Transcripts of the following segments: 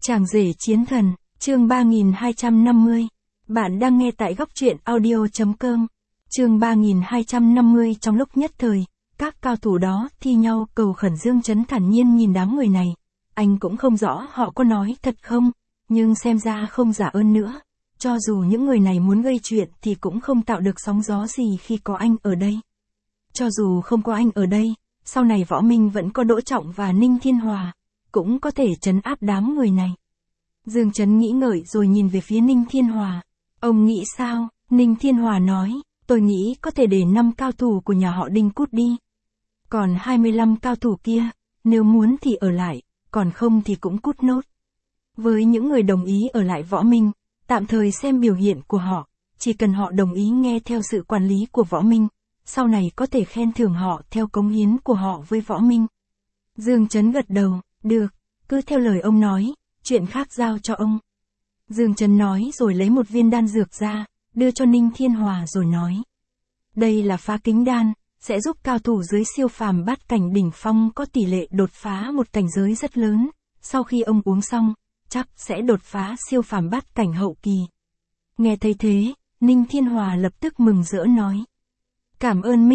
Chàng rể chiến thần, chương 3250. Bạn đang nghe tại góc truyện audio.com. Chương 3250. Trong lúc nhất thời, các cao thủ đó thi nhau cầu khẩn. Dương Chấn thản nhiên nhìn đám người này. Anh cũng không rõ họ có nói thật không, nhưng xem ra không giả ơn nữa. Cho dù những người này muốn gây chuyện thì cũng không tạo được sóng gió gì khi có anh ở đây. Cho dù không có anh ở đây, sau này Võ Minh vẫn có Đỗ Trọng và Ninh Thiên Hòa, cũng có thể trấn áp đám người này. Dương Chấn nghĩ ngợi rồi nhìn về phía Ninh Thiên Hòa. Ông nghĩ sao? Ninh Thiên Hòa nói, tôi nghĩ có thể để 5 cao thủ của nhà họ Đinh cút đi. Còn 25 cao thủ kia, nếu muốn thì ở lại, còn không thì cũng cút nốt. Với những người đồng ý ở lại Võ Minh, tạm thời xem biểu hiện của họ, chỉ cần họ đồng ý nghe theo sự quản lý của Võ Minh, sau này có thể khen thưởng họ theo cống hiến của họ với Võ Minh. Dương Chấn gật đầu, được, cứ theo lời ông nói, chuyện khác giao cho ông. Dương Chấn nói rồi lấy một viên đan dược ra, đưa cho Ninh Thiên Hòa rồi nói. Đây là phá kính đan, sẽ giúp cao thủ dưới siêu phàm bát cảnh đỉnh phong có tỷ lệ đột phá một cảnh giới rất lớn, sau khi ông uống xong, chắc sẽ đột phá siêu phàm bát cảnh hậu kỳ. Nghe thấy thế, Ninh Thiên Hòa lập tức mừng rỡ nói. Cảm ơn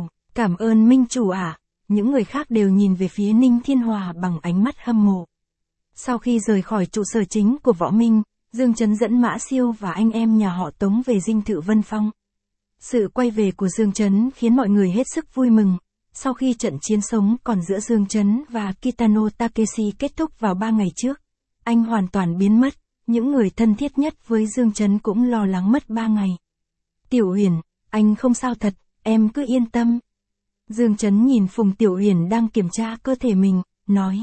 Minh Chủ ạ. Những người khác đều nhìn về phía Ninh Thiên Hòa bằng ánh mắt hâm mộ. Sau khi rời khỏi trụ sở chính của Võ Minh, Dương Chấn dẫn Mã Siêu và anh em nhà họ Tống về dinh thự Vân Phong. Sự quay về của Dương Chấn khiến mọi người hết sức vui mừng. Sau khi trận chiến sống còn giữa Dương Chấn và Kitano Takeshi kết thúc vào 3 ngày trước, anh hoàn toàn biến mất, những người thân thiết nhất với Dương Chấn cũng lo lắng mất 3 ngày. Tiểu Uyển, anh không sao thật, em cứ yên tâm. Dương Chấn nhìn Phùng Tiểu Uyển đang kiểm tra cơ thể mình, nói.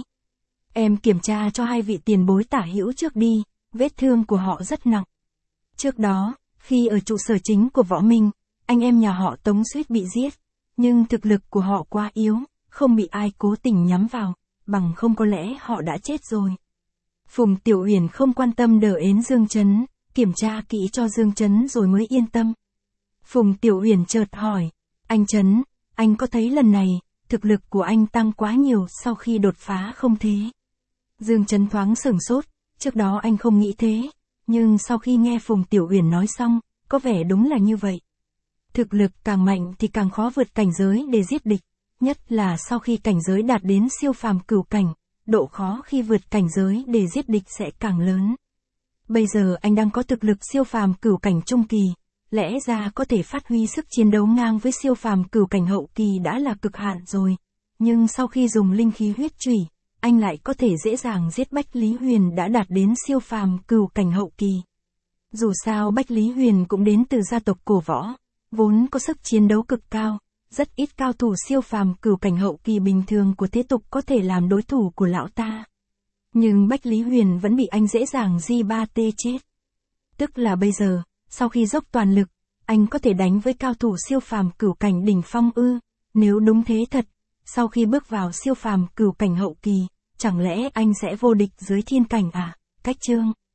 Em kiểm tra cho 2 vị tiền bối tả hữu trước đi, vết thương của họ rất nặng. Trước đó, khi ở trụ sở chính của Võ Minh, anh em nhà họ Tống suýt bị giết, nhưng thực lực của họ quá yếu, không bị ai cố tình nhắm vào, bằng không có lẽ họ đã chết rồi. Phùng Tiểu Uyển không quan tâm đỡ ến Dương Chấn, kiểm tra kỹ cho Dương Chấn rồi mới yên tâm. Phùng Tiểu Uyển chợt hỏi, anh Chấn, anh có thấy lần này, thực lực của anh tăng quá nhiều sau khi đột phá không thế? Dương Chấn thoáng sửng sốt, trước đó anh không nghĩ thế, nhưng sau khi nghe Phùng Tiểu Uyển nói xong, có vẻ đúng là như vậy. Thực lực càng mạnh thì càng khó vượt cảnh giới để giết địch, nhất là sau khi cảnh giới đạt đến siêu phàm cửu cảnh, độ khó khi vượt cảnh giới để giết địch sẽ càng lớn. Bây giờ anh đang có thực lực siêu phàm cửu cảnh trung kỳ, lẽ ra có thể phát huy sức chiến đấu ngang với siêu phàm cửu cảnh hậu kỳ đã là cực hạn rồi, nhưng sau khi dùng linh khí huyết chủy, anh lại có thể dễ dàng giết Bách Lý Huyền đã đạt đến siêu phàm cửu cảnh hậu kỳ. Dù sao Bách Lý Huyền cũng đến từ gia tộc cổ võ, vốn có sức chiến đấu cực cao, rất ít cao thủ siêu phàm cửu cảnh hậu kỳ bình thường của thế tục có thể làm đối thủ của lão ta. Nhưng Bách Lý Huyền vẫn bị anh dễ dàng G3T chết. Tức là bây giờ, sau khi dốc toàn lực, anh có thể đánh với cao thủ siêu phàm cửu cảnh đỉnh phong ư? Nếu đúng thế thật, sau khi bước vào siêu phàm cửu cảnh hậu kỳ, chẳng lẽ anh sẽ vô địch dưới thiên cảnh à? Cách chương